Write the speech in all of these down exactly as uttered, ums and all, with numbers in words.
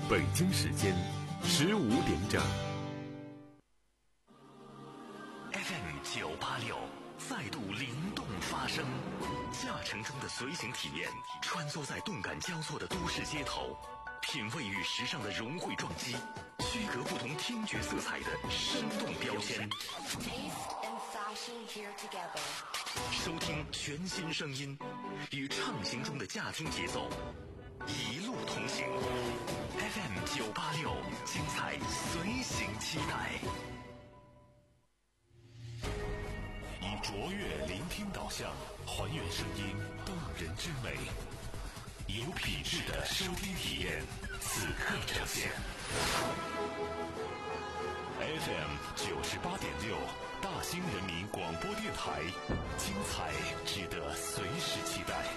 北京时间十五点整。 F M 九八六再度灵动发声，驾乘中的随行体验，穿梭在动感交错的都市街头，品味与时尚的融汇撞击，区隔不同听觉色彩的生动标签。收听全新声音，与畅行中的驾听节奏，一路同行。F M 九八六，精彩随行期待。以卓越聆听导向，还原声音动人之美，有品质的收听体验，此刻呈现。F M 九十八点六，大兴人民广播电台，精彩值得随时期待。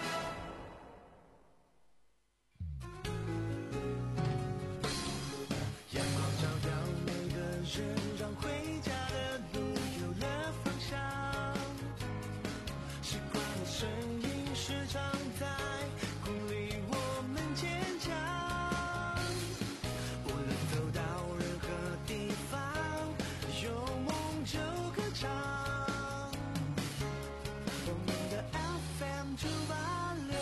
阳光照耀每个人，让回家的路有了方向。习惯的声音时常在鼓励我们坚强。无论走到任何地方，有梦就歌唱。我们的 F M 九八六。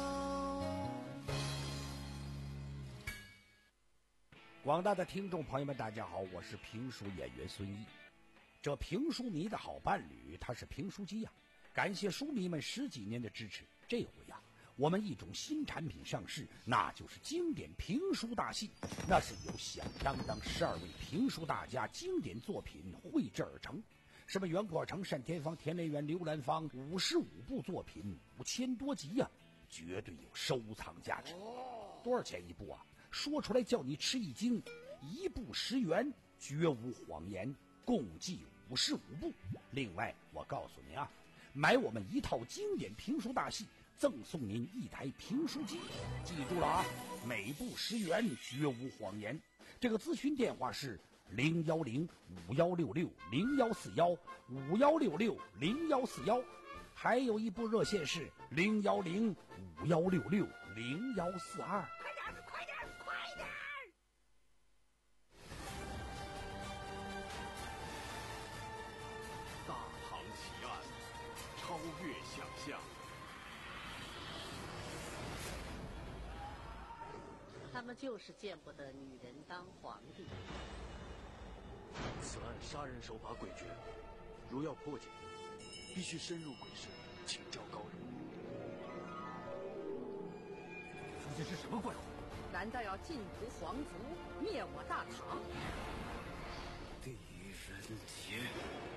广大的听众朋友们，大家好，我是评书演员孙毅。这评书迷的好伴侣，他是评书机呀、啊。感谢书迷们十几年的支持，这回呀、啊，我们一种新产品上市，那就是经典评书大戏。那是由响当当十二位评书大家经典作品绘制而成，什么袁阔成、单田芳、田连元、刘兰芳，五十五部作品，五千多集呀、啊，绝对有收藏价值。多少钱一部啊？说出来叫你吃一惊，一部十元，绝无谎言，共计五十五部。另外我告诉您啊，买我们一套经典评书大戏，赠送您一台评书机。记住了啊，每部十元，绝无谎言。这个咨询电话是零幺零五幺六六零幺四幺五幺六六零幺四幺，还有一部热线是零幺零五幺六六零幺四二。 超越想象。 他们就是见不得女人当皇帝。 此案杀人手法诡谲，如要破解，必须深入鬼市，请教高人。 这是什么怪物？ 难道要尽屠皇族，灭我大唐？ 狄仁杰。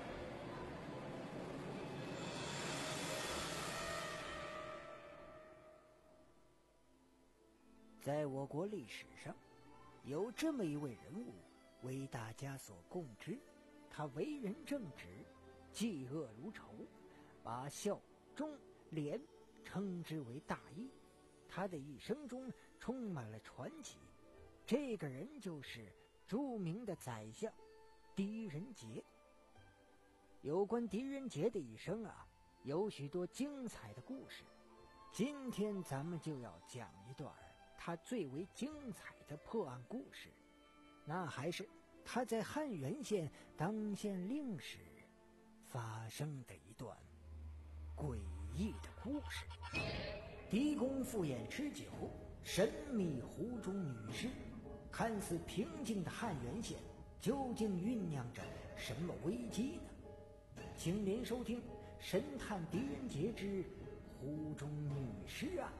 在我国历史上，有这么一位人物为大家所共知。他为人正直，嫉恶如仇，把孝忠廉称之为大义。他的一生中充满了传奇。这个人就是著名的宰相狄仁杰。有关狄仁杰的一生啊，有许多精彩的故事。今天咱们就要讲一段他最为精彩的破案故事，那还是他在汉源县当县令时发生的一段诡异的故事。狄公赴宴吃酒，神秘湖中女尸，看似平静的汉源县究竟酝酿着什么危机呢？请您收听《神探狄仁杰之湖中女尸案》。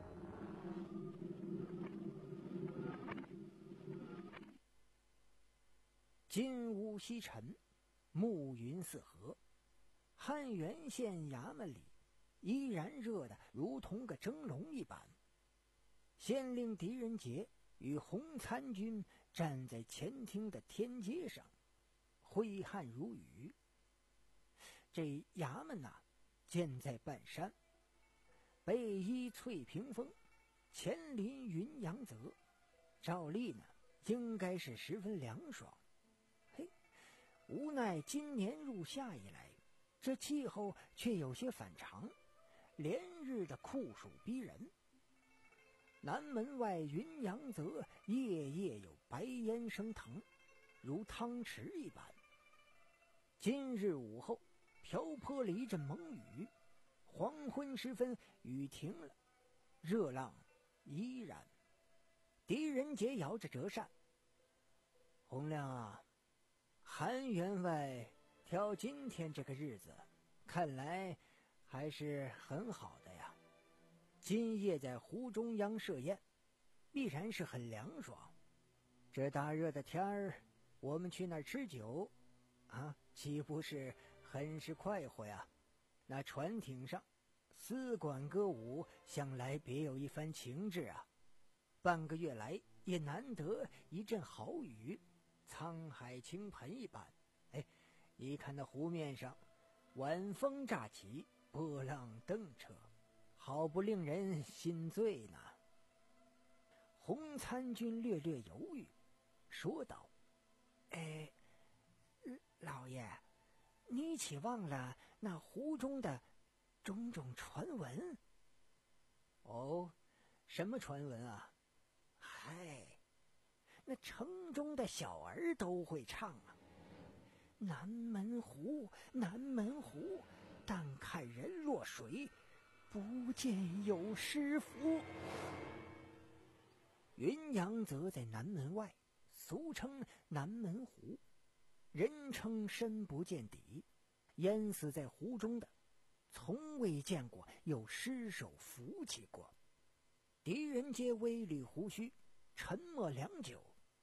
金乌西沉，暮云四合，汉源县衙门里依然热得如同个蒸笼一般。县令狄仁杰与红参军站在前厅的天阶上，挥汗如雨。这衙门呐、啊，建在半山，背依翠屏峰，前临云阳泽，照例呢应该是十分凉爽。嘿，无奈今年入夏以来，这气候却有些反常，连日的酷暑逼人。 南门外云阳泽夜夜有白烟升腾，如汤池一般。今日午后瓢泼了一阵猛雨，黄昏时分雨停了，热浪依然。狄仁杰摇着折扇：洪亮啊，韩员外挑今天这个日子，看来还是很好的呀。今夜在湖中央设宴，必然是很凉爽。这大热的天儿，我们去那儿吃酒啊，岂不是很是快活呀？那船艇上丝管歌舞，想来别有一番情致啊。半个月来也难得一阵好雨，沧海倾盆一般。哎，你看那湖面上晚风乍起，波浪蹬扯，好不令人心醉呢。洪参军略略犹豫，说道：哎，老爷，你岂忘了那湖中的种种传闻？哦，什么传闻啊？嗨，那城中的小儿都会唱啊。南门湖，南门湖，但看人落水，不见有诗符。云阳则在南门外，俗称南门湖，人称深不见底，淹死在湖中的从未见过有尸首浮起过。狄仁杰微捋胡须，沉默良久。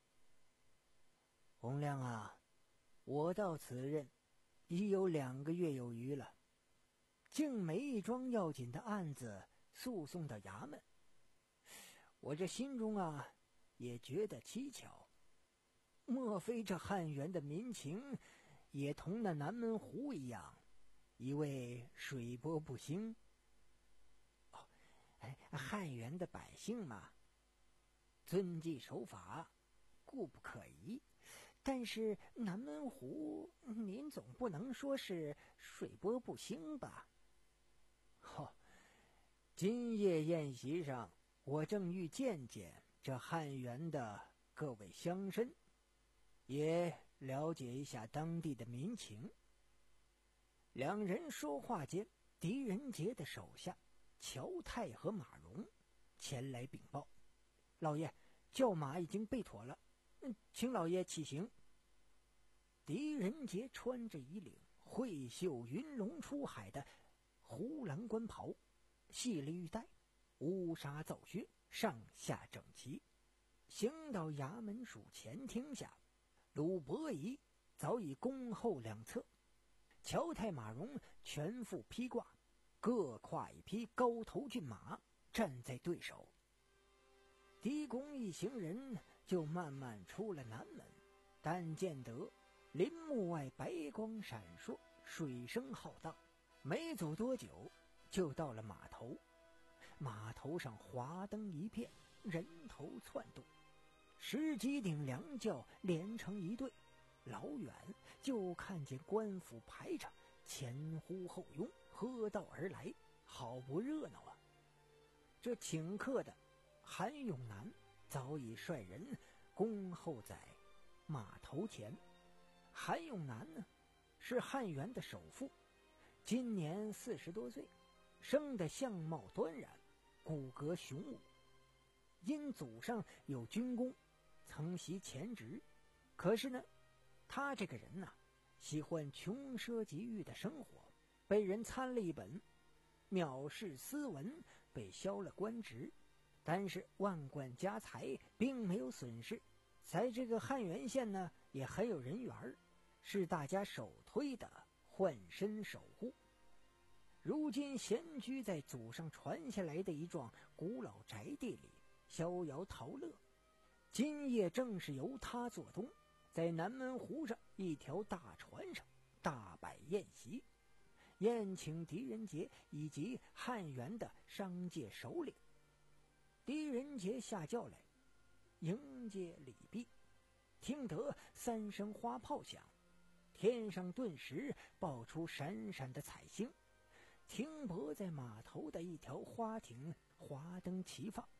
洪亮啊，我到此任已有两个月有余了，竟没一桩要紧的案子诉讼到衙门，我这心中啊也觉得蹊跷。莫非这汉源的民情也同那南门湖一样，一味水波不兴？哦，哎，汉源的百姓嘛，遵纪守法，固不可疑。但是南门湖，您总不能说是水波不兴吧？哦，今夜宴席上，我正欲见见这汉源的各位乡绅，也了解一下当地的民情。两人说话间，狄仁杰的手下乔泰和马荣前来禀报：老爷，轿马已经备妥了，请老爷起行。狄仁杰穿着一领慧袖云龙出海的胡兰官袍，细了玉带，乌纱皂靴，上下整齐，行到衙门署前厅下，鲁伯仪早已恭候两侧，乔太马荣全副披挂，各跨一匹高头骏马，站在对手。狄公一行人就慢慢出了南门，但见得林木外白光闪烁，水声浩荡，没走多久就到了码头。码头上华灯一片，人头窜动，十几顶凉轿连成一队，老远就看见官府排场前呼后拥，喝道而来，好不热闹啊。这请客的韩永南早已率人恭候在码头前。韩永南呢，是汉源的首富，今年四十多岁，生得相貌端然，骨骼雄武。因祖上有军功，曾袭前职，可是呢，他这个人呐、啊，喜欢穷奢极欲的生活，被人参了一本藐视斯文，被削了官职。但是万贯家财并没有损失，在这个汉源县呢，也很有人缘，是大家首推的换身守护。如今闲居在祖上传下来的一幢古老宅地里，逍遥陶乐。今夜正是由他做东，在南门湖上一条大船上大摆宴席，宴请狄仁杰以及汉源的商界首领。狄仁杰下轿来迎接礼毕，听得三声花炮响，天上顿时爆出闪闪的彩星，停泊在码头的一条花艇华灯齐放，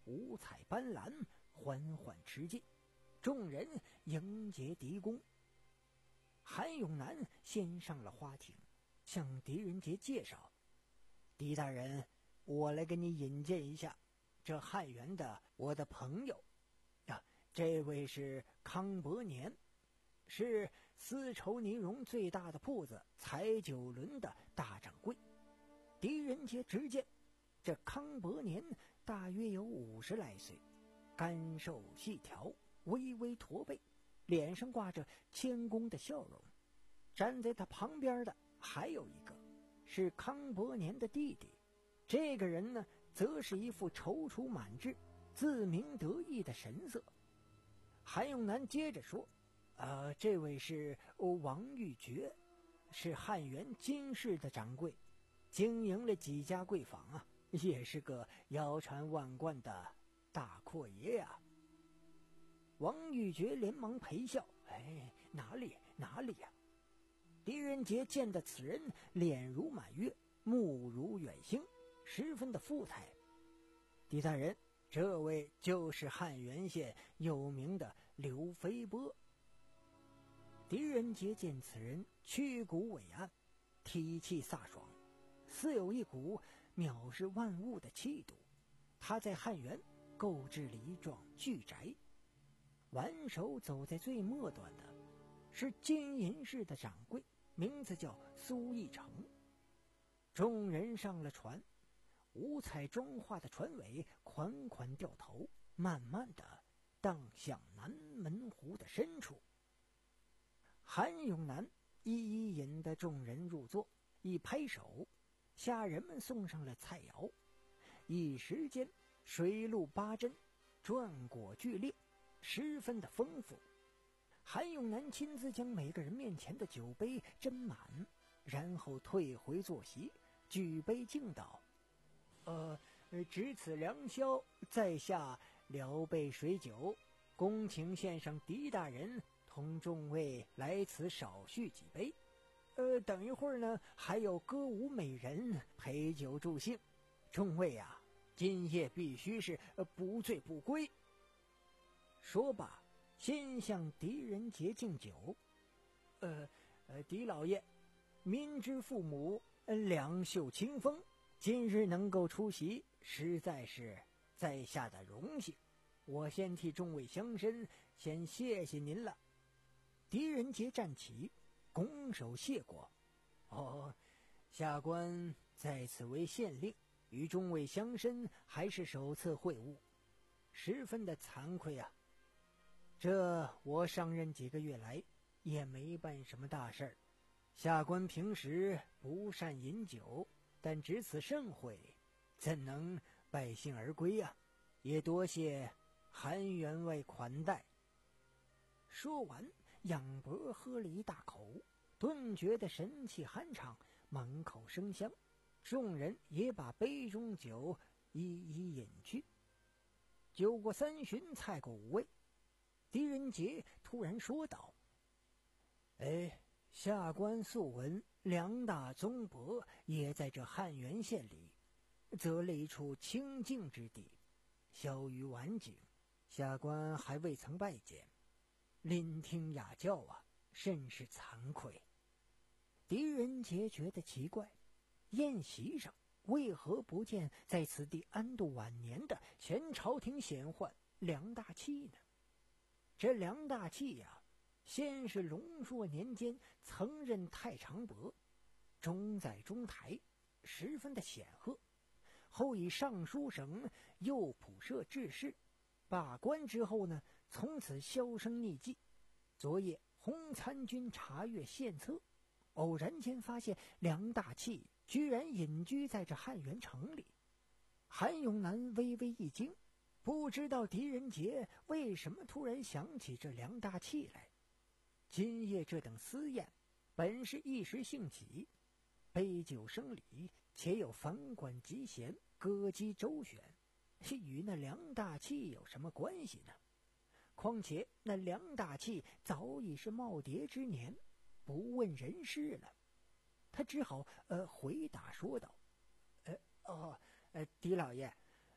五彩斑斓，缓缓驰进，众人迎接狄公。韩永南先上了花亭，向狄仁杰介绍：“狄大人，我来给你引荐一下，这汉源的我的朋友啊，这位是康伯年，是丝绸呢绒最大的铺子彩九轮的大掌柜。”狄仁杰直见这康伯年大约有五十来岁，干瘦细条，微微驼背，脸上挂着谦恭的笑容。站在他旁边的还有一个是康伯年的弟弟，这个人呢则是一副踌躇满志、自鸣得意的神色。韩永南接着说：“呃，这位是王玉珏，是汉源金氏的掌柜，经营了几家贵坊啊，也是个腰缠万贯的大阔爷呀、啊。”王玉珏连忙陪笑：“哎，哪里哪里呀、啊！”狄仁杰见得此人脸如满月，目如远星，十分的富态。狄大人，这位就是汉源县有名的刘飞波。狄仁杰见此人曲骨伟岸，体气飒爽，似有一股藐视万物的气度。他在汉源购置了一幢巨宅，挽手走在最末端的是金银市的掌柜，名字叫苏义成。众人上了船，五彩妆化的船尾款款掉头，慢慢的荡向南门湖的深处。韩永南一一引得众人入座，一拍手，下人们送上了菜肴。一时间水陆八珍，馔果俱列，十分的丰富。韩永南亲自将每个人面前的酒杯斟满，然后退回坐席，举杯敬道：“呃，值此良宵，在下聊备水酒，恭请献上狄大人同众位来此少叙几杯。呃，等一会儿呢，还有歌舞美人陪酒助兴，众位啊，今夜必须是不醉不归。”说罢，先向狄仁杰敬酒。呃呃，狄老爷，民之父母，两袖清风，今日能够出席，实在是在下的荣幸。我先替众位乡绅先谢谢您了。狄仁杰站起，拱手谢过。哦，下官在此为县令，与众位乡绅还是首次会晤，十分的惭愧啊。这我上任几个月来也没办什么大事儿，下官平时不善饮酒，但值此盛会，怎能败兴而归啊？也多谢韩员外款待。说完，仰脖喝了一大口，顿觉得神气酣畅，满口生香。众人也把杯中酒一一饮去。酒过三巡，菜过五味，狄仁杰突然说道：“哎，下官素闻梁大宗伯也在这汉源县里择了一处清静之地，小于晚景，下官还未曾拜见，聆听雅教啊，甚是惭愧。”狄仁杰觉得奇怪，宴席上为何不见在此地安度晚年的前朝廷显宦梁大器呢？这梁大器呀，先是龙朔年间曾任太常伯，中在中台，十分的显赫。后以尚书省右仆射致仕，罢官之后呢，从此销声匿迹。昨夜洪参军查阅县册，偶然间发现梁大器居然隐居在这汉源城里。韩永南微微一惊，不知道狄仁杰为什么突然想起这梁大器来。今夜这等私宴，本是一时兴起，杯酒生礼，且有房管集贤，歌姬周旋，与那梁大器有什么关系呢？况且那梁大器早已是耄耋之年，不问人事了。他只好呃回答说道：“呃哦，呃狄老爷，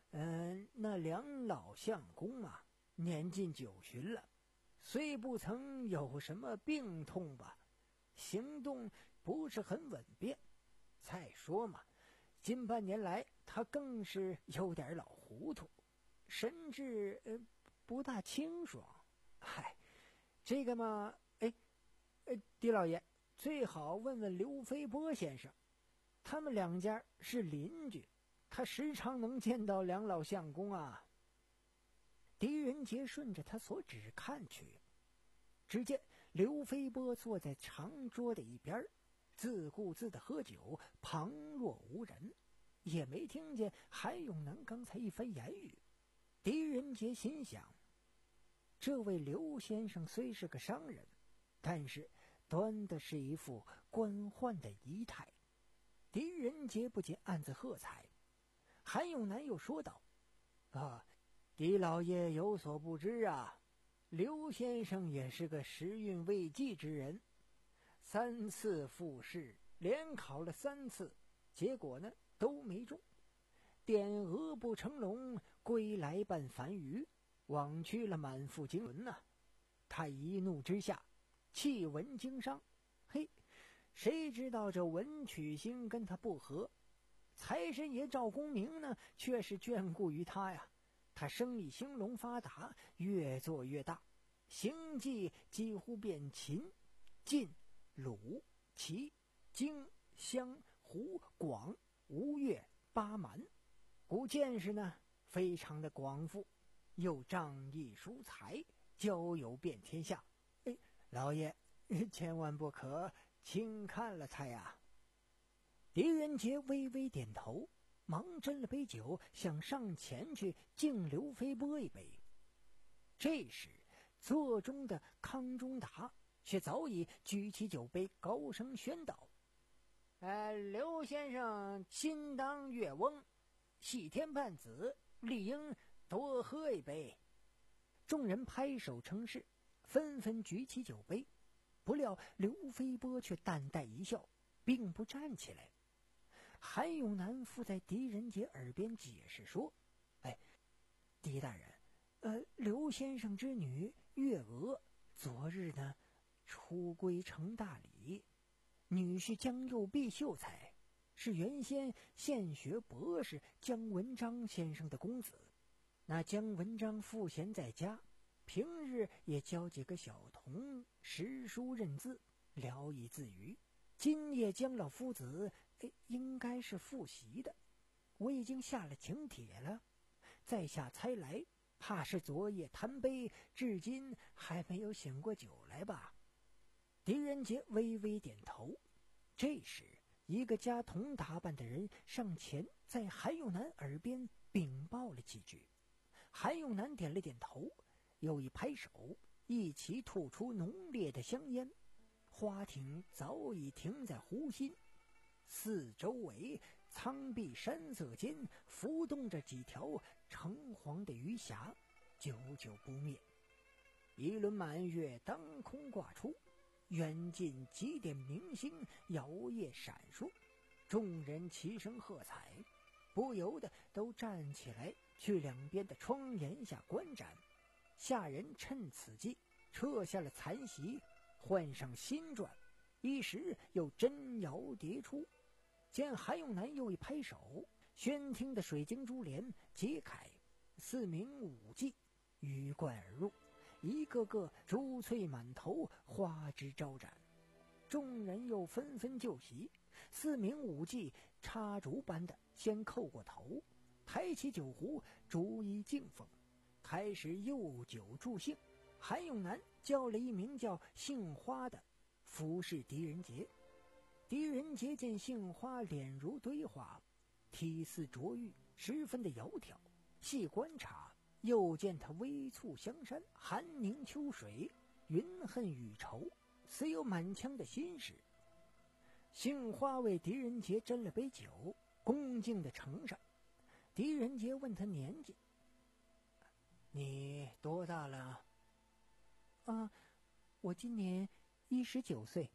嗯、呃，那两老相公啊，年近九旬了，虽不曾有什么病痛吧，行动不是很稳便。再说嘛，近半年来他更是有点老糊涂，神志呃不大清爽。嗨，这个嘛，哎，呃，狄老爷最好问问刘飞波先生，他们两家是邻居，他时常能见到两老相公啊。狄仁杰顺着他所指看去，只见刘飞波坐在长桌的一边，自顾自的喝酒，旁若无人，也没听见韩永南刚才一番言语。狄仁杰心想，这位刘先生虽是个商人，但是端的是一副官宦的仪态。狄仁杰不禁暗自喝彩。韩永南又说道：啊，狄老爷有所不知啊，刘先生也是个时运未济之人，三次复试，连考了三次，结果呢都没中，点鹅不成龙，归来半凡鱼，枉去了满腹经纶呐、啊。他一怒之下弃文经商，嘿，谁知道这文曲星跟他不合，财神爷赵公明呢却是眷顾于他呀。他生意兴隆发达，越做越大，行迹几乎遍秦、晋、鲁、齐、荆、襄、胡、广、吴越、巴蛮，故见识呢非常的广富，又仗义疏财，交友遍天下。哎，老爷千万不可轻看了他呀。狄仁杰微微点头，忙斟了杯酒，想上前去敬刘飞波一杯。这时座中的康中达却早已举起酒杯，高声宣道：呃，刘先生心当月翁，喜天半子，理应多喝一杯。众人拍手称是，纷纷举起酒杯。不料刘飞波却淡淡一笑，并不站起来。韩永南附在狄仁杰耳边解释说：哎，狄大人，呃，刘先生之女月娥昨日呢出归成大礼，女婿江右弼秀才，是原先现学博士姜文章先生的公子。那姜文章赋闲在家，平日也教几个小童识书认字，聊以自娱。今夜姜老夫子应该是复习的，我已经下了请帖了，在下猜来，怕是昨夜贪杯，至今还没有醒过酒来吧。狄仁杰微微点头。这时一个家童打扮的人上前在韩永南耳边禀报了几句。韩永南点了点头，又一拍手，一起吐出浓烈的香烟。花艇早已停在湖心，四周围苍碧山色间浮动着几条橙黄的鱼霞，久久不灭。一轮满月当空挂出，远近几点明星摇曳闪烁，众人齐声喝彩，不由得都站起来去两边的窗檐下观展。下人趁此机撤下了残席，换上新馔，一时又真摇迭出。见韩永南又一拍手，宣厅的水晶珠帘揭开，四名舞伎鱼贯而入，一个个珠翠满头，花枝招展。众人又纷纷就席，四名舞伎插竹般的先叩过头，抬起酒壶逐一敬奉，开始诱酒助兴。韩永南叫了一名叫杏花的服侍狄仁杰。狄仁杰见杏花脸如堆花，体似琢玉，十分的窈窕，细观察又见他微蹙香山，寒凝秋水，云恨雨愁，似有满腔的心事。杏花为狄仁杰斟了杯酒，恭敬地呈上。狄仁杰问他年纪：你多大了？啊，我今年一十九岁。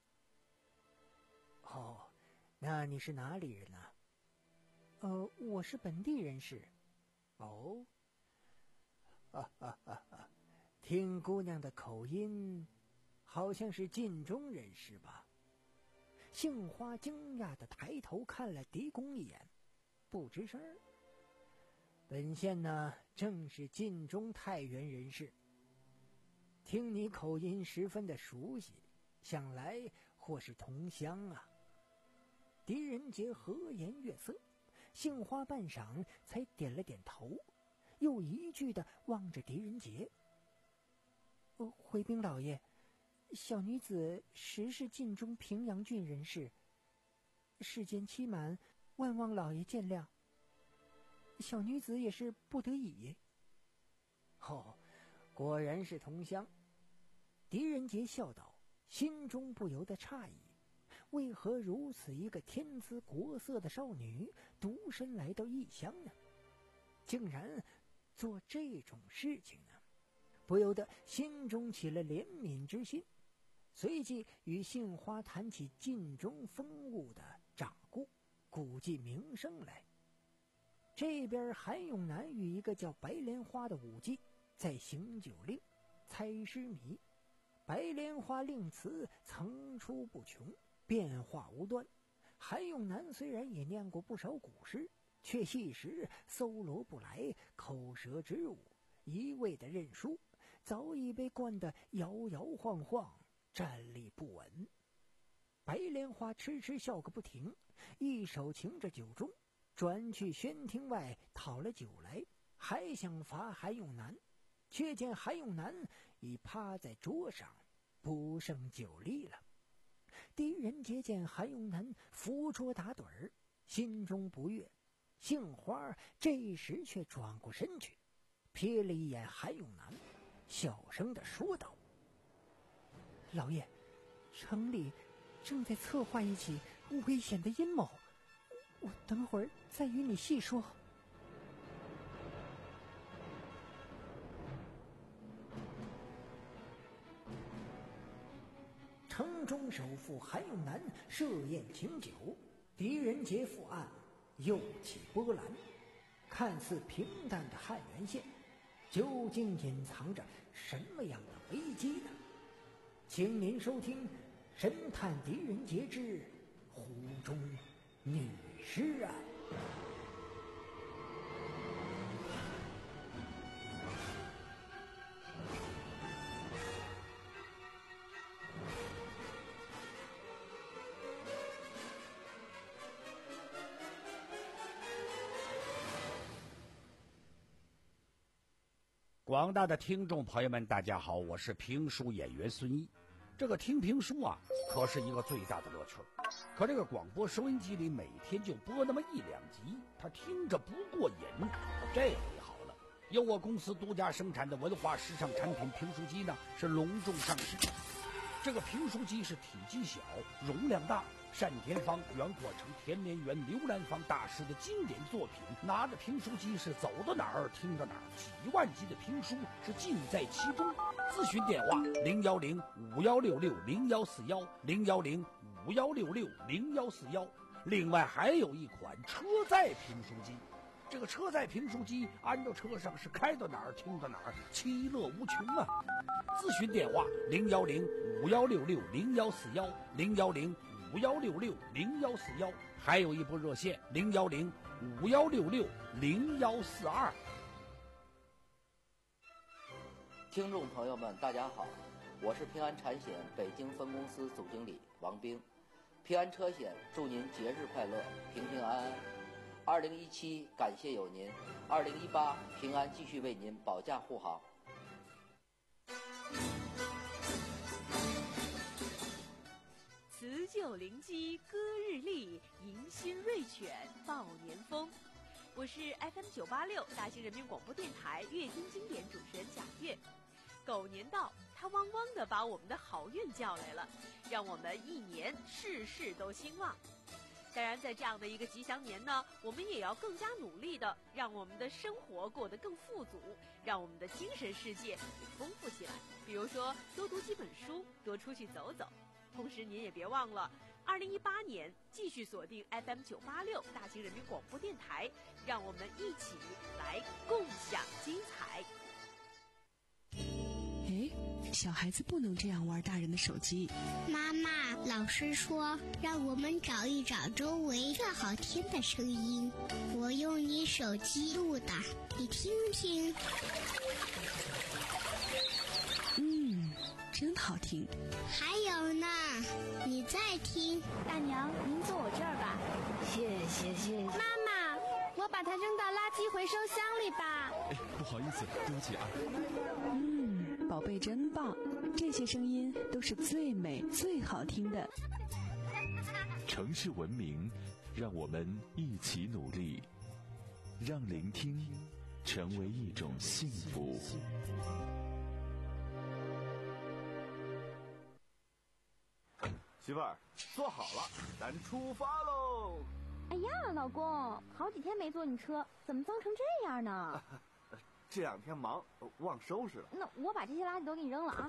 哦，那你是哪里人呢？呃，我是本地人士。 哦，哈哈哈哈，听姑娘的口音，好像是晋中人士吧？杏花惊讶地抬头看了狄公一眼，不吱声儿。本县呢，正是晋中太原人士。听你口音十分的熟悉，想来或是同乡啊。狄仁杰和颜悦色，杏花半晌才点了点头，又一句的望着狄仁杰。哦，回禀老爷，小女子实是晋中平阳郡人士，世间期满，万望老爷见谅。小女子也是不得已。哦，果然是同乡。狄仁杰笑道，心中不由得诧异，为何如此一个天姿国色的少女独身来到异乡呢？竟然做这种事情呢？不由得心中起了怜悯之心，随即与杏花谈起晋中风物的掌故、古迹名声来。这边韩永南与一个叫白莲花的舞伎在行酒令、猜诗谜。白莲花令词层出不穷，变化无端。韩永南虽然也念过不少古诗，却一时搜罗不来，口舌之误，一味的认输，早已被灌得摇摇晃晃，站立不稳。白莲花痴痴笑个不停，一手擎着酒盅，转去轩厅外讨了酒来，还想罚韩永南，却见韩永南已趴在桌上，不胜酒力了。狄仁杰见韩永南扶桌打盹儿，心中不悦。杏花这时却转过身去，瞥了一眼韩永南，小声地说道：“老爷，城里正在策划一起危险的阴谋，我等会儿再与你细说。”城中首富韩永南设宴请酒，狄仁杰赴案，又起波澜。看似平淡的汉源县，究竟隐藏着什么样的危机呢？请您收听《神探狄仁杰之湖中女尸案》。 广大的听众朋友们，大家好，我是评书演员孙一。这个听评书啊，可是一个最大的乐趣。可这个广播收音机里每天就播那么一两集，他听着不过瘾。这回好了，由我公司独家生产的文化时尚产品评书机呢，是隆重上市。这个评书机是体积小，容量大，单田芳、袁阔成、田连元、刘兰芳大师的经典作品。拿着评书机是走到哪儿听到哪儿，几万集的评书是尽在其中。咨询电话零幺零五幺六六零幺四幺零幺零五幺六六零幺四幺。另外还有一款车载评书机。这个车载评书机安到车上是开到哪儿听到哪儿，其乐无穷啊！咨询电话零幺零五幺六六零幺四幺零幺零五幺六六零幺四幺，还有一部热线零幺零五幺六六零幺四二。 听众朋友们，大家好，我是平安产险北京分公司总经理王兵。平安车险祝您节日快乐，平平安安。二零一七感谢有您，二零一八平安继续为您保驾护航。 辞旧临机歌日丽，迎新瑞犬报年风。我是 F M 九八六大兴人民广播电台阅听经典主持人贾月。狗年到，它汪汪地把我们的好运叫来了，让我们一年事事都兴旺。当然，在这样的一个吉祥年呢，我们也要更加努力的让我们的生活过得更富足，让我们的精神世界也丰富起来。比如说，多读几本书，多出去走走。同时，您也别忘了，二零一八年继续锁定 F M 九八六大兴人民广播电台， 让我们一起来共享精彩。 哎，小孩子不能这样玩大人的手机。 妈妈，老师说让我们找一找周围最好听的声音，我用你手机录的，你听听。 嗯，真好听。 还有呢，你再听。 大娘，您坐我这儿吧。 谢谢谢谢。 妈妈，我把它扔到垃圾回收箱里吧。 哎，不好意思，对不起啊。 嗯，宝贝真棒，这些声音都是最美最好听的。 城市文明，让我们一起努力，让聆听成为一种幸福。 媳妇儿，坐好了，咱出发喽！ 哎呀，老公，好几天没坐你车，怎么脏成这样呢？ 啊、这两天忙，忘收拾了。 那我把这些垃圾都给你扔了啊！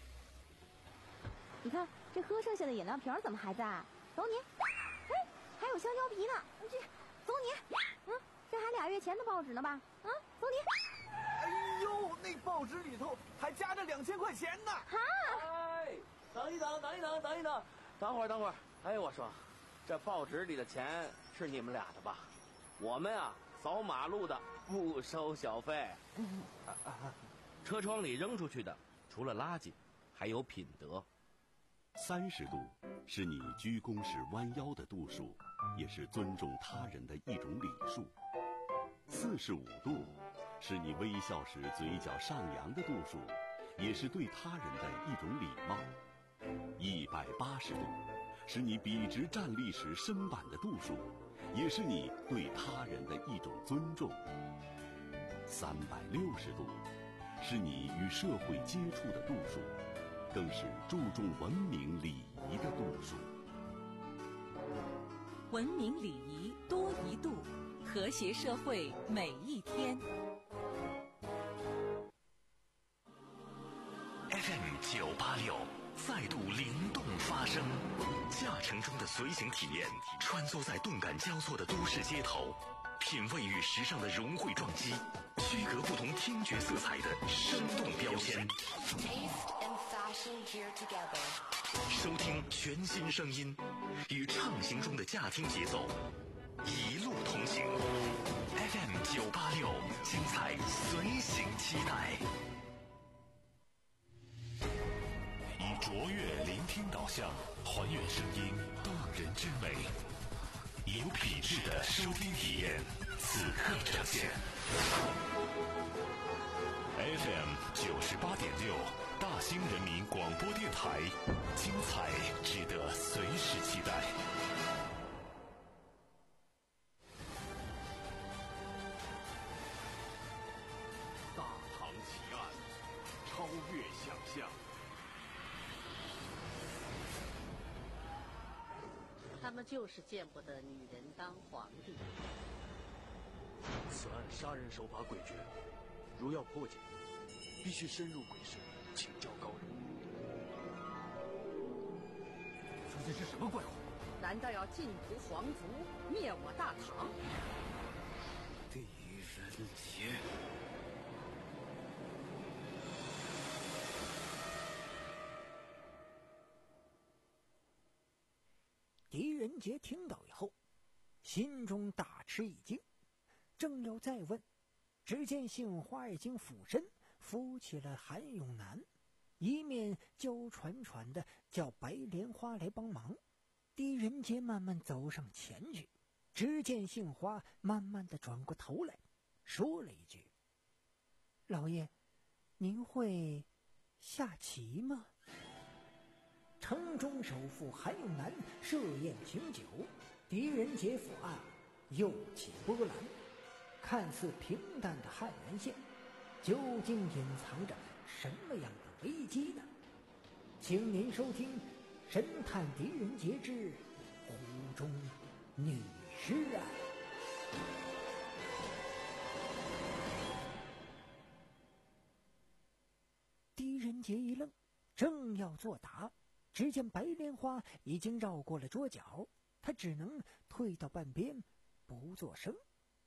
你看，这喝剩下的饮料瓶怎么还在？走你！哎，还有香蕉皮呢，这走你！嗯，这还俩月前的报纸呢吧？啊，走你！ 哎呦，那报纸里头还夹着两千块钱呢！ 哈！ 哎，等一等，等一等，等一等。等会儿，等会儿！哎，我说，这报纸里的钱是你们俩的吧？我们啊，扫马路的不收小费。 嗯啊啊、 车窗里扔出去的，除了垃圾，还有品德。 三十度是你鞠躬时弯腰的度数，也是尊重他人的一种礼数。四十五度是你微笑时嘴角上扬的度数，也是对他人的一种礼貌。一百八十度是你笔直站立时身板的度数，也是你对他人的一种尊重。三百六十度是你与社会接触的度数，更是注重文明礼仪的度数。 文明礼仪多一度，和谐社会每一天。 F M 九八六再度灵动发声，驾乘中的随行体验，穿梭在动感交错的都市街头，品味与时尚的融汇撞击，区隔不同听觉色彩的生动标签。收听全新声音，与畅行中的驾听节奏，一路同行。F M 九八六，精彩随行期待。以卓越聆听导向，还原声音动人之美，有品质的收听体验，此刻呈现。F M 九十八点六，大兴人民广播电台，精彩值得随时期待。 大唐奇案，超越想象。 他们就是见不得女人当皇帝。 此案杀人手法诡谲，如要破解，必须深入鬼市，请教高人。 究竟是什么怪物？ 难道要尽图皇族，灭我大唐？ 狄仁杰。 狄仁杰听到以后，心中大吃一惊，正要再问，只见杏花已经俯身扶起了韩永南，一面娇喘喘的叫白莲花来帮忙。狄仁杰慢慢走上前去，只见杏花慢慢的转过头来，说了一句：“老爷，您会下棋吗？”城中首富韩永南设宴请酒，狄仁杰府案又起波澜。看似平淡的汉源县，究竟隐藏着什么样的危机呢？请您收听《神探狄仁杰之湖中女尸案》。狄仁杰一愣，正要作答，只见白莲花已经绕过了桌角，他只能退到半边不作声。白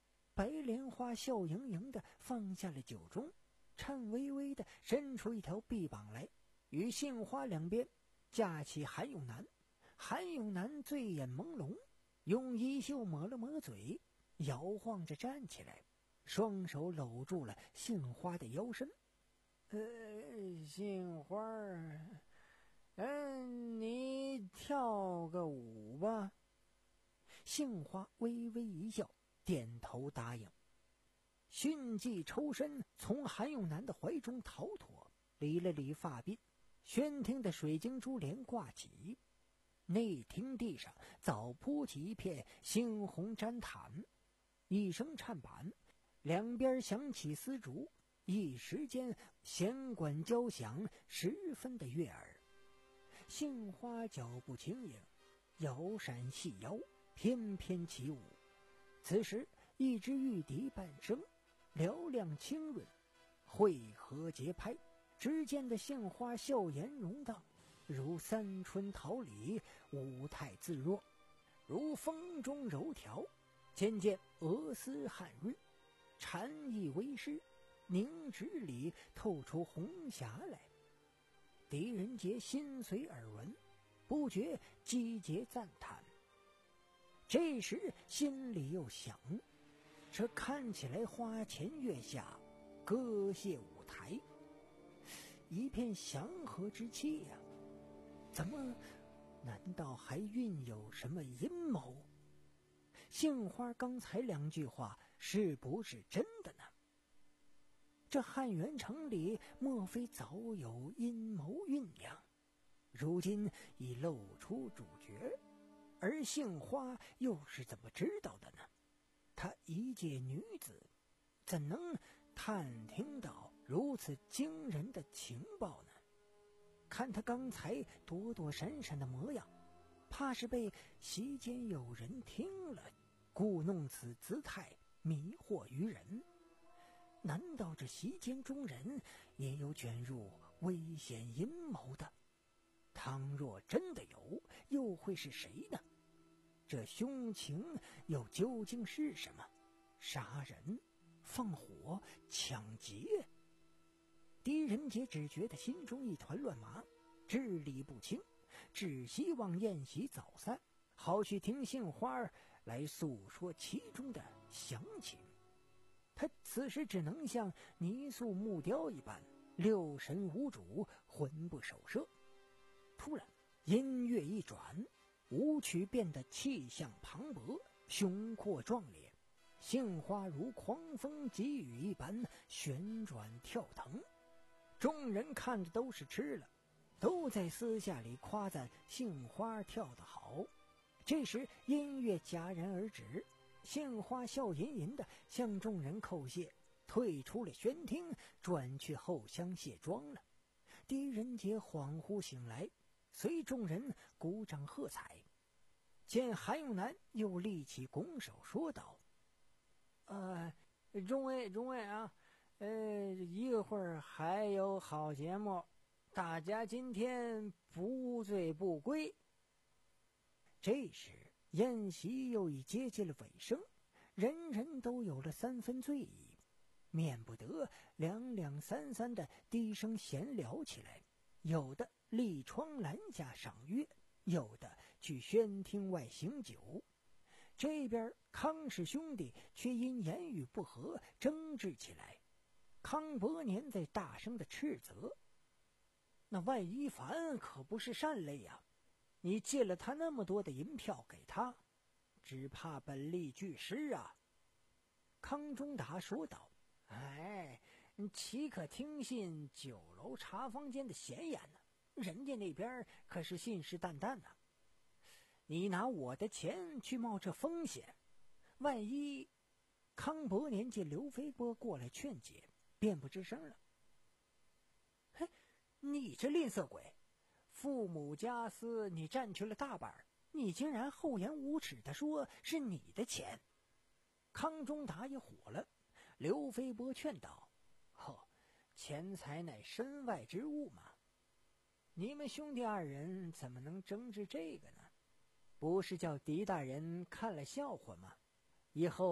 白莲花笑盈盈的放下了酒盅，颤巍巍的伸出一条臂膀来，与杏花两边架起韩永南。韩永南醉眼朦胧，用衣袖抹了抹嘴，摇晃着站起来，双手搂住了杏花的腰身。呃，杏花儿，嗯，你跳个舞吧。杏花微微一笑，点头答应。迅即抽身从韩永南的怀中逃脱，理了理发鬓，宣厅的水晶珠帘挂起。内厅地上早铺起一片猩红毡毯，一声颤板，两边响起丝竹，一时间弦管交响，十分的悦耳。杏花脚步轻盈，摇闪细腰，翩翩起舞。此时一支玉笛伴声，嘹亮清润，汇合节拍，只见的杏花笑颜容荡，如三春桃李，舞态自若，如风中柔条，渐渐鹅丝汉润，禅意微施，凝脂里透出红霞来。狄仁杰心随耳闻，不觉击节赞叹。这时心里又想，这看起来花前月下，歌榭舞台，一片祥和之气呀、啊，怎么难道还蕴有什么阴谋？杏花刚才两句话是不是真的呢？这汉元城里莫非早有阴谋酝酿，如今已露出主角，而杏花又是怎么知道的呢？她一介女子，怎能探听到如此惊人的情报呢？看她刚才躲躲闪闪的模样，怕是被席间有人听了，故弄此姿态，迷惑于人。难道这席间中人也有卷入危险阴谋的？倘若真的有，又会是谁呢？这凶情又究竟是什么？杀人、放火、抢劫？狄仁杰只觉得心中一团乱麻，支理不清，只希望宴席早散，好去听杏花来诉说其中的详情。他此时只能像泥塑木雕一般，六神无主，魂不守舍。突然音乐一转，舞曲变得气象磅礴，雄阔壮烈，杏花如狂风急雨一般旋转跳腾。众人看着都是吃了，都在私下里夸赞杏花跳得好。这时音乐戛然而止，杏花笑吟吟的向众人叩谢，退出了宣厅，转去后厢卸妆了。狄仁杰恍惚醒来，随众人鼓掌喝彩。见韩永南又立起拱手说道：呃，众位众位啊，呃，一会儿还有好节目，大家今天不醉不归。这时宴席又已接近了尾声，人人都有了三分醉意，免不得两两三三的低声闲聊起来，有的立窗栏下赏月，有的去宣厅外行酒。这边康氏兄弟却因言语不合争执起来。康伯年在大声的斥责：那万一凡可不是善类呀、啊，你借了他那么多的银票给他，只怕本利俱失啊。康中达说道：哎，岂可听信酒楼茶坊间的闲言呢？人家那边可是信誓旦旦呢、啊。你拿我的钱去冒这风险，万一……康伯年见刘飞波过来劝解，便不吱声了。嘿，你这吝啬鬼，父母家私你占去了大半，你竟然厚颜无耻地说是你的钱。康中达也火了。刘飞波劝道：哦，钱财乃身外之物嘛，你们兄弟二人怎么能争执这个呢？不是叫狄大人看了笑话吗？以后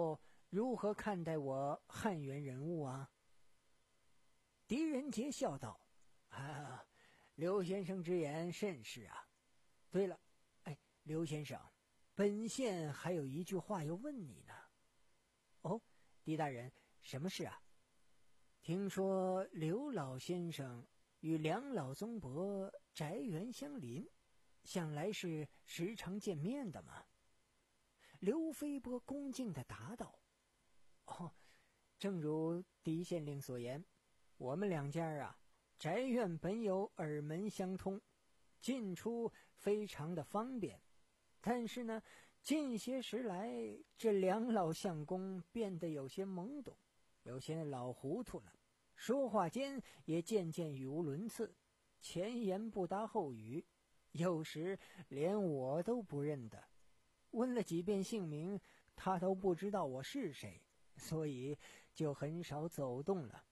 如何看待我汉源人物啊？”狄仁杰笑道：“啊，刘先生之言甚是啊。对了，哎，刘先生，本县还有一句话要问你呢。”“哦，狄大人，什么事啊？”“听说刘老先生与梁老宗伯宅园相邻，想来是时常见面的嘛。”刘飞波恭敬地答道：“哦，正如狄县令所言，我们两家啊，宅院本有耳门相通，进出非常的方便。但是呢，近些时来，这梁老相公变得有些懵懂，有些老糊涂了，说话间也渐渐语无伦次，前言不搭后语，有时连我都不认得。问了几遍姓名，他都不知道我是谁，所以就很少走动了。”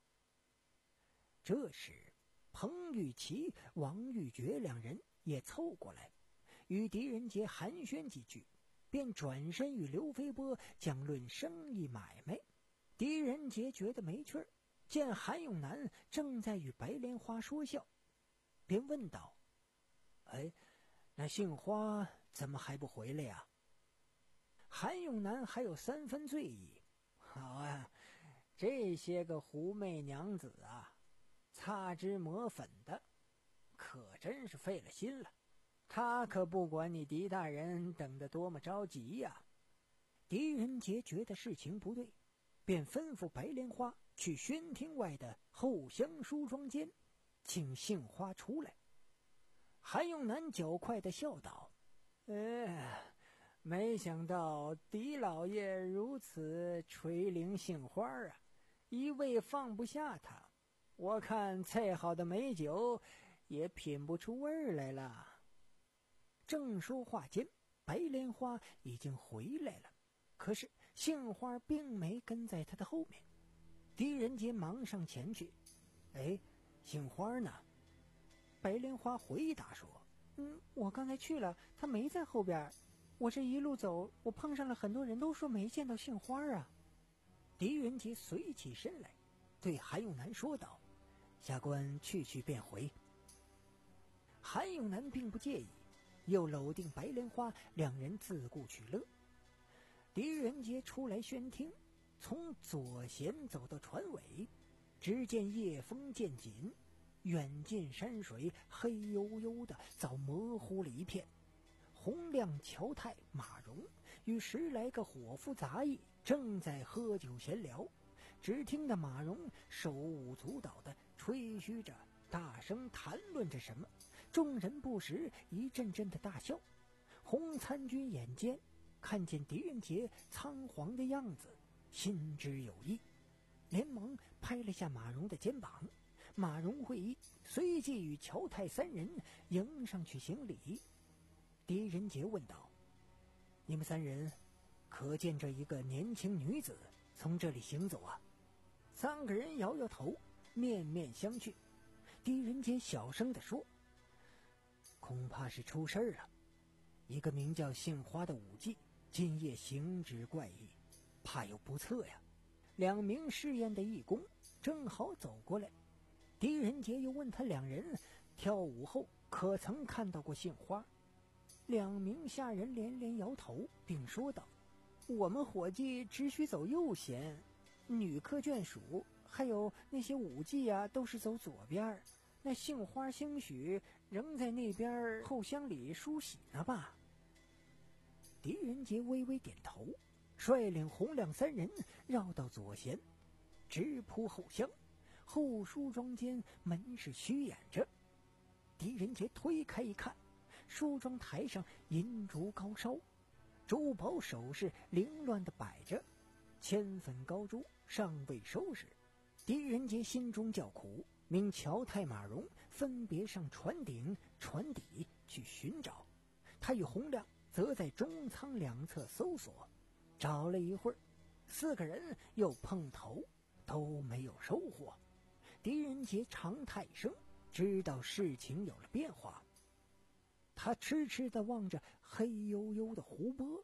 这时，彭玉琪、王玉珏两人也凑过来，与狄仁杰寒暄几句，便转身与刘飞波讲论生意买卖。狄仁杰觉得没趣儿，见韩永南正在与白莲花说笑，便问道：“哎，那杏花怎么还不回来呀？”韩永南还有三分醉意：“好啊，这些个狐媚娘子啊，擦脂抹粉的，可真是费了心了。他可不管你狄大人等得多么着急呀。”狄仁杰觉得事情不对，便吩咐白莲花去宣厅外的后厢梳妆间，请杏花出来。韩永南较快地笑道：“哎，没想到狄老爷如此垂怜杏花啊，一味放不下他。我看再好的美酒也品不出味儿来了。”正说话间，白莲花已经回来了，可是杏花并没跟在他的后面。狄仁杰忙上前去：“哎，杏花呢？”白莲花回答说：“嗯，我刚才去了，他没在后边。我这一路走，我碰上了很多人，都说没见到杏花啊。”狄仁杰随起身来，对韩永南说道：“下官去去便回。”韩永南并不介意，又搂定白莲花，两人自顾取乐。狄仁杰出来宣厅，从左贤走到船尾，只见夜风渐紧，远近山水黑黝黝的，早模糊了一片。洪亮、乔太、马荣与十来个伙夫杂役正在喝酒闲聊，只听得马荣手舞足蹈的吹嘘着，大声谈论着什么，众人不时一阵阵的大笑。洪参军眼尖，看见狄仁杰仓皇的样子，心知有意，连忙拍了下马荣的肩膀。马荣会意，随即与乔太三人迎上去行礼。狄仁杰问道：“你们三人可见这一个年轻女子从这里行走啊？”三个人摇摇头，面面相觑。狄仁杰小声地说：“恐怕是出事了。一个名叫杏花的武妓今夜行止怪异，怕有不测呀。”两名试验的义工正好走过来，狄仁杰又问他两人跳舞后可曾看到过杏花。两名下人连连摇头，并说道：“我们伙计只许走右贤，女客眷属还有那些舞妓啊，都是走左边。那杏花兴许仍在那边后厢里梳洗呢吧？”狄仁杰微微点头，率领洪亮三人绕到左贤，直扑后厢。后梳妆间门是虚掩着，狄仁杰推开一看，梳妆台上银烛高烧，珠宝首饰凌乱地摆着，铅粉高珠尚未收拾。狄仁杰心中叫苦，命乔太、马荣分别上船顶、船底去寻找，他与洪亮则在中舱两侧搜索。找了一会儿，四个人又碰头，都没有收获。狄仁杰长叹一声，知道事情有了变化。他痴痴地望着黑黝黝的湖泊，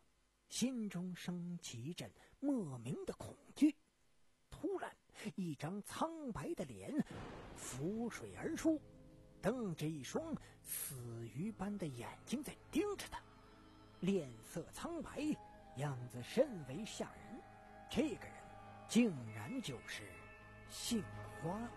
心中升起一阵莫名的恐惧。突然，一张苍白的脸浮水而出，瞪着一双死鱼般的眼睛在盯着他，脸色苍白，样子甚为吓人。这个人竟然就是杏花。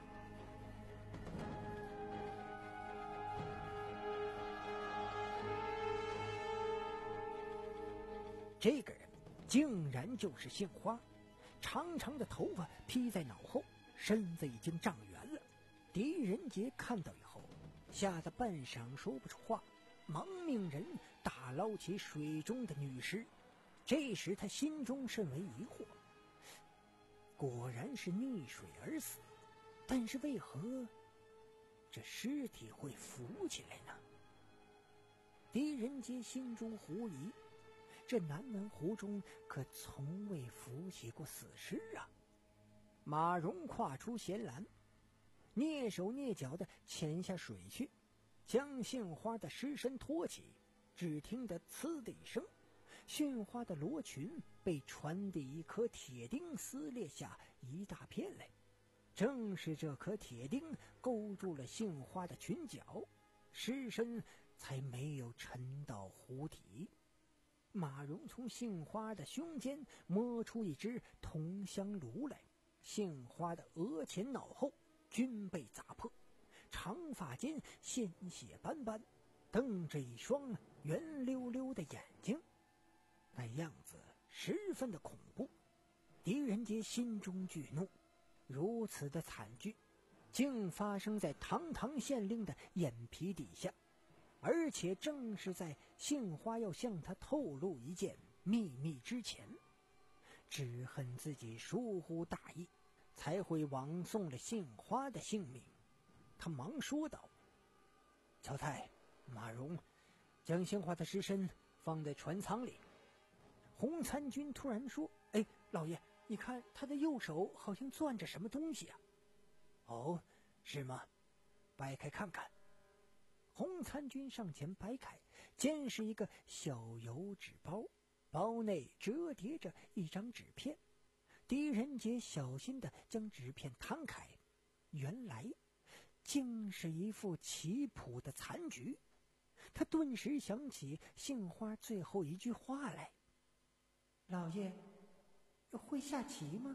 这个人竟然就是杏花，长长的头发披在脑后，身子已经长圆了。狄仁杰看到以后，吓得半晌说不出话，忙命人打捞起水中的女尸。这时他心中甚为疑惑，果然是溺水而死，但是为何这尸体会浮起来呢？狄仁杰心中狐疑，这南门湖中可从未浮起过死尸啊！马蓉跨出舷栏，蹑手蹑脚地潜下水去，将杏花的尸身托起。只听得呲的一声，杏花的罗裙被船底一颗铁钉撕裂下一大片来。正是这颗铁钉勾住了杏花的裙角，尸身才没有沉到湖底。马蓉从杏花的胸间摸出一只铜香炉来，杏花的额前脑后均被砸破，长发间鲜血斑斑，瞪着一双圆溜溜的眼睛，那样子十分的恐怖。狄仁杰心中惧怒，如此的惨剧竟发生在堂堂县令的眼皮底下，而且正是在杏花要向他透露一件秘密之前。只恨自己疏忽大意，才会枉送了杏花的性命。他忙说道：乔太、马蓉，将杏花的尸身放在船舱里。洪参军突然说：哎，老爷，你看他的右手好像攥着什么东西啊？哦，是吗？掰开看看。洪参军上前掰开，见是一个小油纸包，包内折叠着一张纸片。狄仁杰小心地将纸片摊开，原来竟是一副棋谱的残局。他顿时想起杏花最后一句话来：老爷会下棋吗？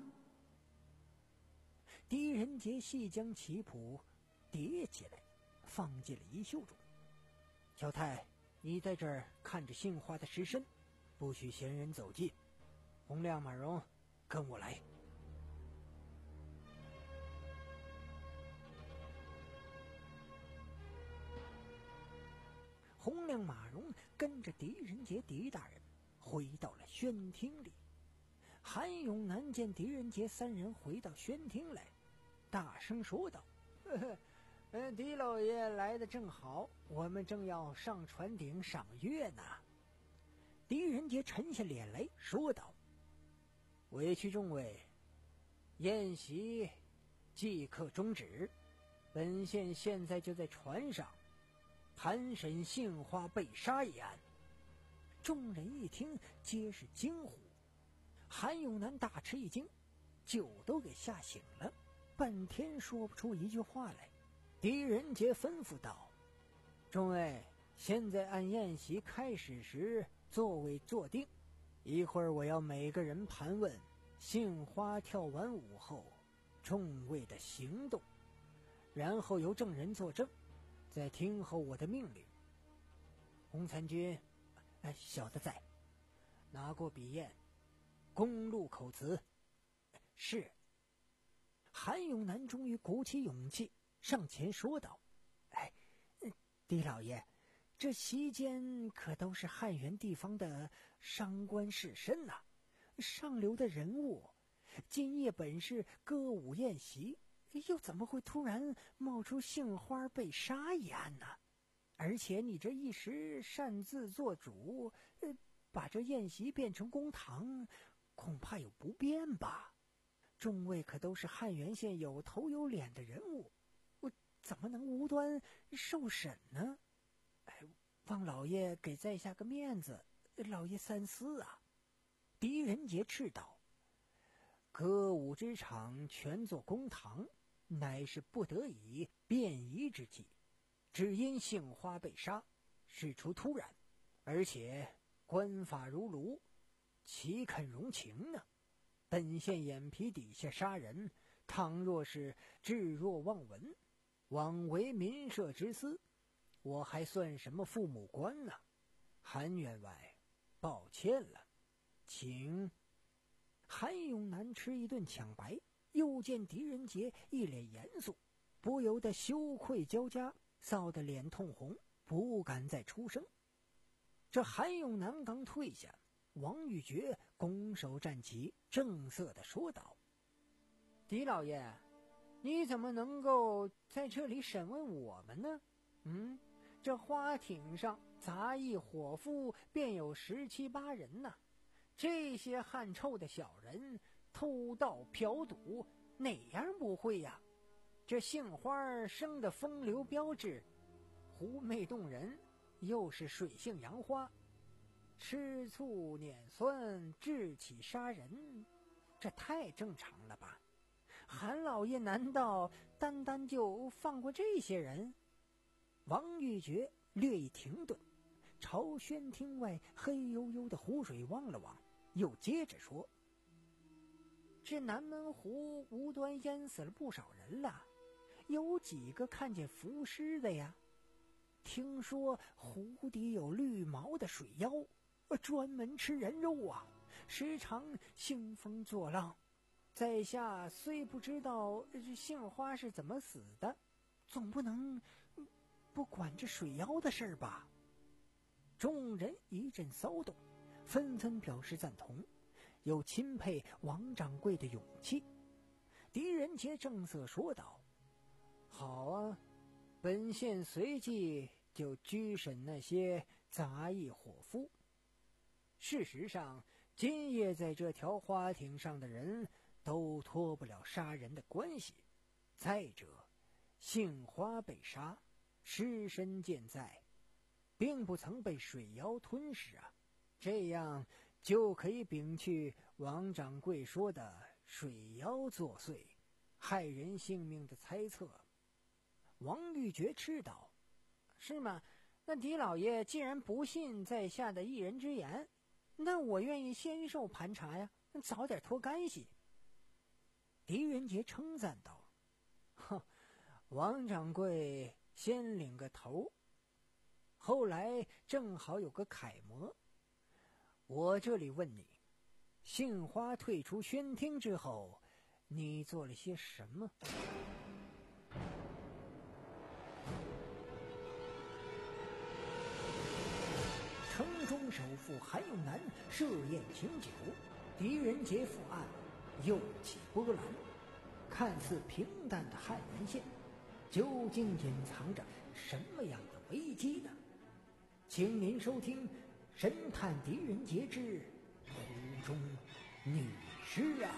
狄仁杰细将棋谱叠起来，放进了衣袖中。乔太，你在这儿看着杏花的尸身，不许闲人走近。洪亮、马蓉，跟我来。洪亮、马蓉跟着狄仁杰狄大人回到了宣厅里。韩永南见狄仁杰三人回到宣厅来，大声说道：呵呵，嗯，狄老爷来的正好，我们正要上船顶赏月呢。狄仁杰沉下脸来说道：委屈众位，宴席即刻终止，本县现在就在船上盘审杏花被杀一案。众人一听皆是惊呼，韩永南大吃一惊，酒都给吓醒了，半天说不出一句话来。狄仁杰吩咐道：众位，现在按宴席开始时座位坐定，一会儿我要每个人盘问杏花跳完舞后众位的行动，然后由证人作证，再听候我的命令。洪参军，哎，小的在。拿过笔砚，公录口词。是。韩永南终于鼓起勇气上前说道：哎，狄老爷，这席间可都是汉源地方的商官士绅呐、啊，上流的人物，今夜本是歌舞宴席，又怎么会突然冒出杏花被杀一案呢？而且你这一时擅自做主，呃，把这宴席变成公堂，恐怕有不便吧？众位可都是汉源县有头有脸的人物，我怎么能无端受审呢？哎，望老爷给在下个面子，老爷三思啊。 狄仁杰斥道：“歌舞之场全作公堂，乃是不得已便宜之计。只因杏花被杀，事出突然，而且官法如炉，岂肯容情呢？本县眼皮底下杀人，倘若是置若罔闻，枉为民社之私，我还算什么父母官呢？韩员外，抱歉了，请。”韩永南吃一顿抢白，又见狄仁杰一脸严肃，不由得羞愧交加，臊得脸通红，不敢再出声。这韩永南刚退下，王玉珏拱手站起，正色地说道：“狄老爷，你怎么能够在这里审问我们呢？嗯，这花艇上杂役伙夫便有十七八人呢。这些汗臭的小人偷盗嫖赌，哪样不会呀？这杏花生的风流标致，狐媚动人，又是水性杨花，吃醋碾酸，志气杀人，这太正常了吧？韩老爷难道单单就放过这些人？”王玉珏略一停顿，朝轩厅外黑黝黝的湖水望了望，又接着说：“这南门湖无端淹死了不少人了，有几个看见浮尸的呀？听说湖底有绿毛的水妖，专门吃人肉啊，时常兴风作浪。在下虽不知道这杏花是怎么死的，总不能不管这水妖的事儿吧？”众人一阵骚动，纷纷表示赞同，又钦佩王掌柜的勇气。狄仁杰正色说道：“好啊，本县随即就拘审那些杂役伙夫。事实上，今夜在这条花艇上的人都脱不了杀人的关系。再者，杏花被杀，尸身健在，并不曾被水妖吞噬啊，这样就可以摒去王掌柜说的水妖作祟，害人性命的猜测。”王玉珏斥道：“是吗？那狄老爷既然不信在下的一人之言，那我愿意先受盘查呀，早点脱干系。”狄仁杰称赞道：“哼，王掌柜先领个头，后来正好有个楷模。我这里问你，杏花退出轩厅之后，你做了些什么？”城中首富韩永南设宴请酒，狄仁杰府案又起波澜。看似平淡的汉源县，究竟隐藏着什么样的危机呢？请您收听《神探狄仁杰之湖中女尸》啊！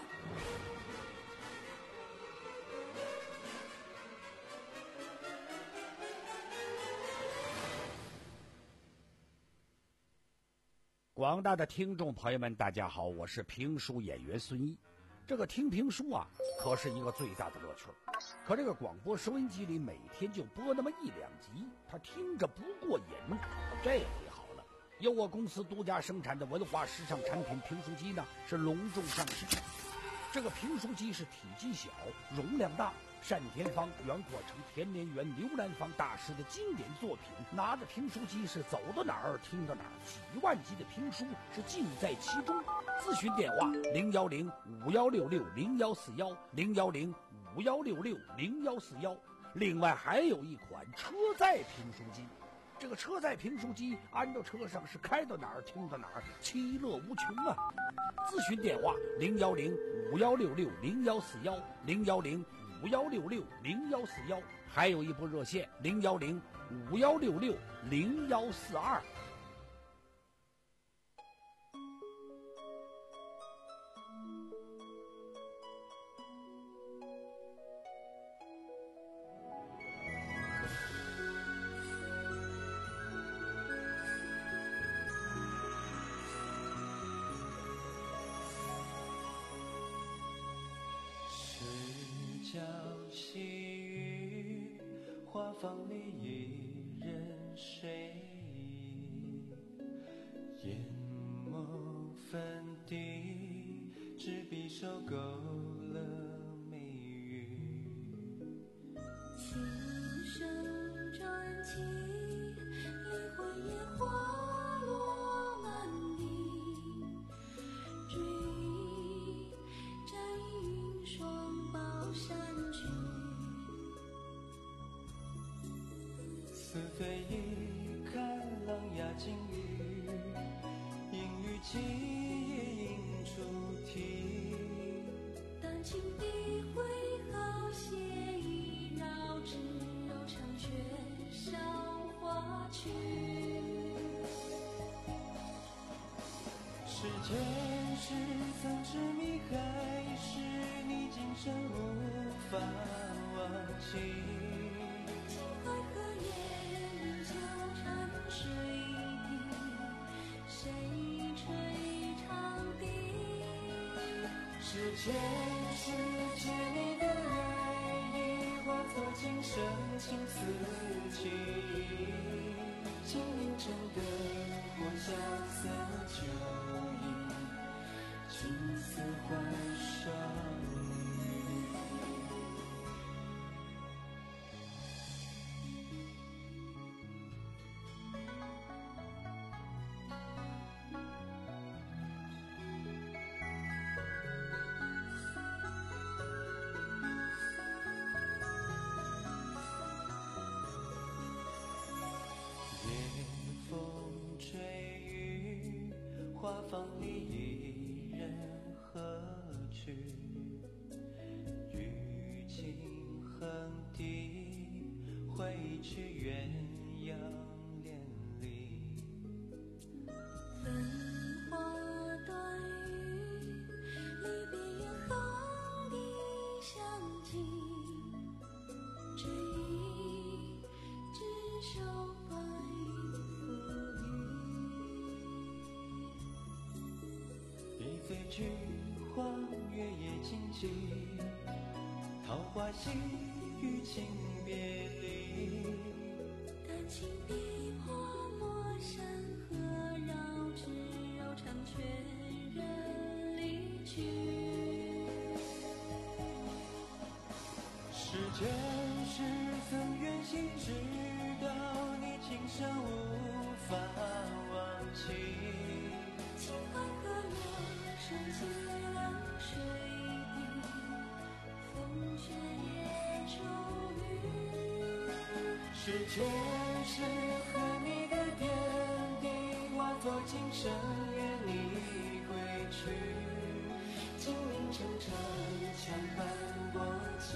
广大的听众朋友们，大家好，我是评书演员孙一。这个听评书啊，可是一个最大的乐趣。可这个广播收音机里每天就播那么一两集，他听着不过瘾。这回好了，由我公司独家生产的文化时尚产品评书机呢，是隆重上市。这个评书机是体积小，容量大，单田芳、袁阔成、田连元、刘兰芳大师的经典作品，拿着评书机是走到哪儿听到哪儿，几万集的评书是尽在其中。咨询电话零幺零五幺六六零幺四幺零幺零五幺六六零幺四幺。另外还有一款车载评书机，这个车载评书机安到车上是开到哪儿听到哪儿，其乐无穷啊！咨询电话零幺零五幺六六零幺四幺零幺零五幺六六零幺四幺，还有一部热线零幺零五幺六六零幺四二。 花房里一人睡意，眼眸粉底，执笔手勾了眉宇。 琴声转起，离魂烟花落满地，追忆摘云霜抱山去。 似非一看琅琊金玉，应与记忆映出题。 丹青笔挥毫写意，绕指柔肠却韶华去。 是前世曾执迷，还是你今生无法忘记？ 秦淮河夜交缠水滴，谁吹长笛？ 是前世借你的爱意，化作今生情丝起。金陵城灯火萧瑟旧忆，青丝换双羽。花房里一人何去？雨尽横笛，挥去鸳鸯连理。 分花断语，离别烟横笛相寄，追忆执手白云一醉菊花，月夜静寂，桃花溪与情别离。 丹青笔画落山河，绕指柔肠却人离去。 是前世曾远行，直到你今生无法忘记。 秦淮河落山尽凉水滴，风雪夜愁雨。 是前世和你的点滴，化作今生愿你归去。金陵城城墙斑驳记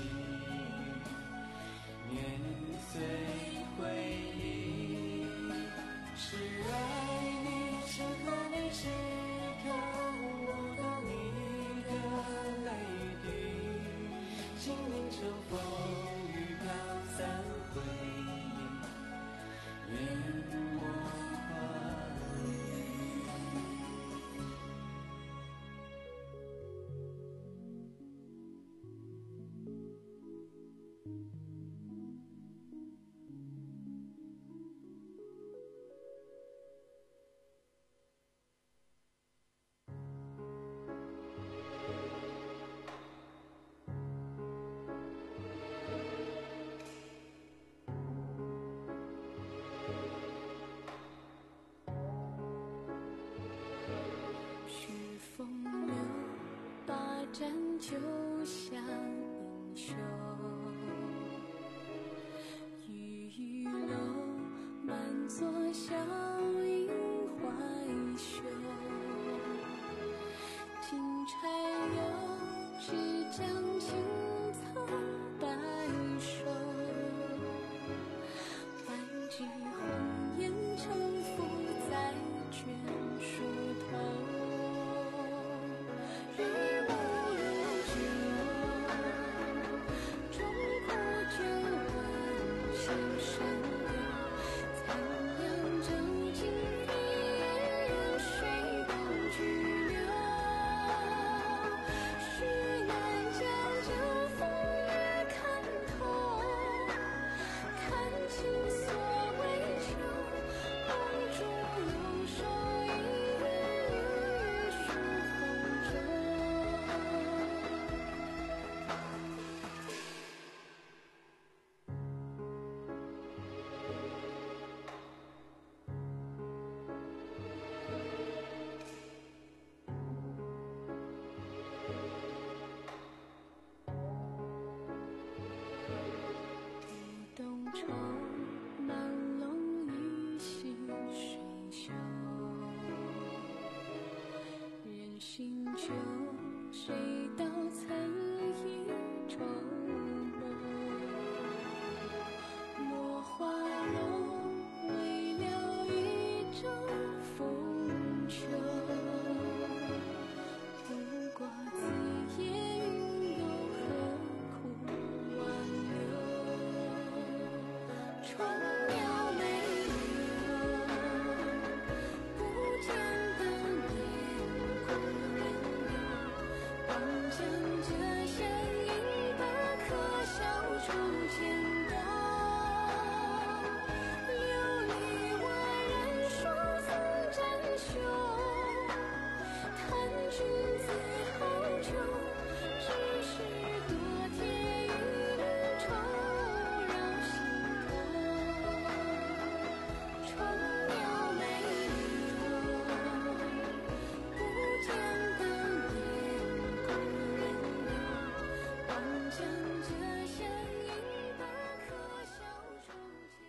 忆，年岁回忆。是爱你，是和你，是看不到你的泪滴。金陵城风雨飘散回忆，淹没花雨。 战就像英雄，玉玉楼满座笑迎怀袖。金钗又只将青草白首，万骑红颜城府在卷书头。看愁，满笼一溪水秀。人心旧，谁道曾一筹谋？落花楼，为了一朝风秋。不过紫夜云又何苦挽留？窗鸟没留，不见的年过人流。望将这身影的可笑中见到。流离万人说曾沾袖，叹君自好逑。只是多添一缕愁绕心头。窗鸟没留，不见的年过人流。望将这身影的可笑中见。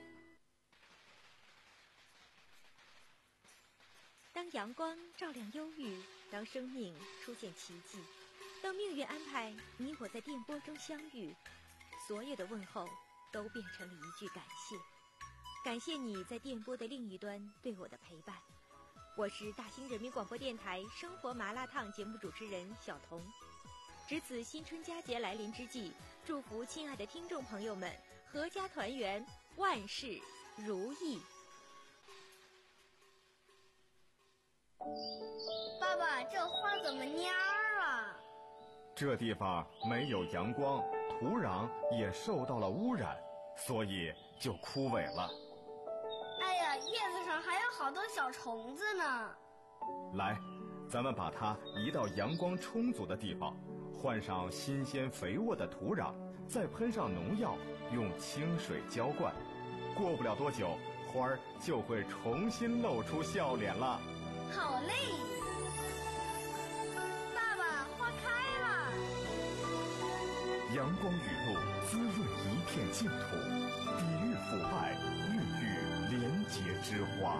当阳光照亮忧郁，当生命出现奇迹，当命运安排你我在电波中相遇，所有的问候都变成了一句感谢。感谢你在电波的另一端对我的陪伴。我是大兴人民广播电台生活麻辣烫节目主持人小彤。值此新春佳节来临之际，祝福亲爱的听众朋友们阖家团圆，万事如意。 爸爸，这花怎么蔫儿了？ 这地方没有阳光，土壤也受到了污染，所以就枯萎了。 哎呀，叶子上还有好多小虫子呢。 来，咱们把它移到阳光充足的地方，换上新鲜肥沃的土壤，再喷上农药，用清水浇灌。过不了多久，花儿就会重新露出笑脸了。 好嘞！爸爸，花开了。 阳光雨露滋润一片净土，抵御腐败，孕育廉洁之花。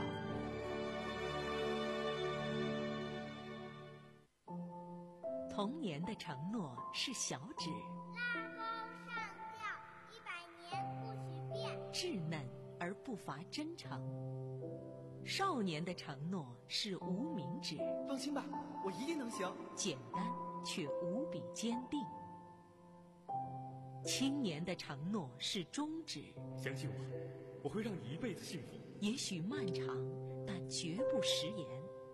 童年的承诺是小指， 拉钩上吊，一百年不许变。 稚嫩而不乏真诚。少年的承诺是无名指， 放心吧，我一定能行。 简单却无比坚定。青年的承诺是中指， 相信我，我会让你一辈子幸福。 也许漫长，但绝不食言。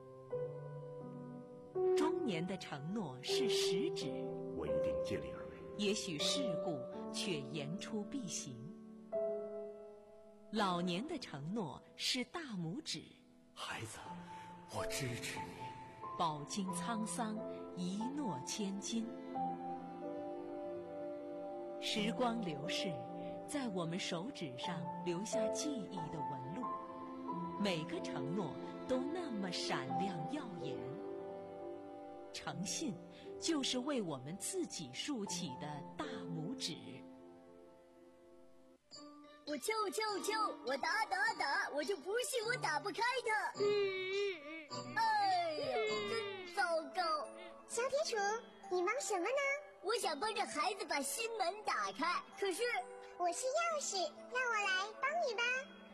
中年的承诺是食指， 我一定尽力而为。 也许世故，却言出必行。老年的承诺是大拇指， 孩子，我支持你。 饱经沧桑，一诺千金。时光流逝，在我们手指上留下记忆的纹路，每个承诺都那么闪亮耀眼。诚信就是为我们自己竖起的大拇指。 我敲我敲我敲，我打打打，我就不信我打不开它。嗯嗯嗯，哎呀，真糟糕！ 小铁杵，你忙什么呢？ 我想帮着孩子把新门打开，可是我是钥匙，让我来帮你吧。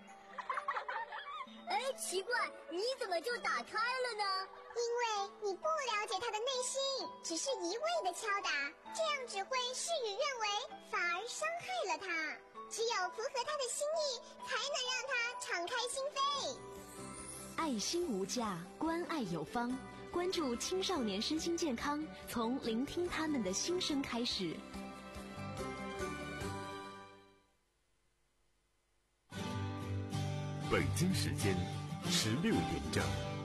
哎，奇怪，你怎么就打开了呢？ 因为你不了解他的内心，只是一味的敲打，这样只会事与愿违，反而伤害了他。只有符合他的心意，才能让他敞开心扉。 爱心无价，关爱有方。关注青少年身心健康，从聆听他们的心声开始。 北京时间十六点整。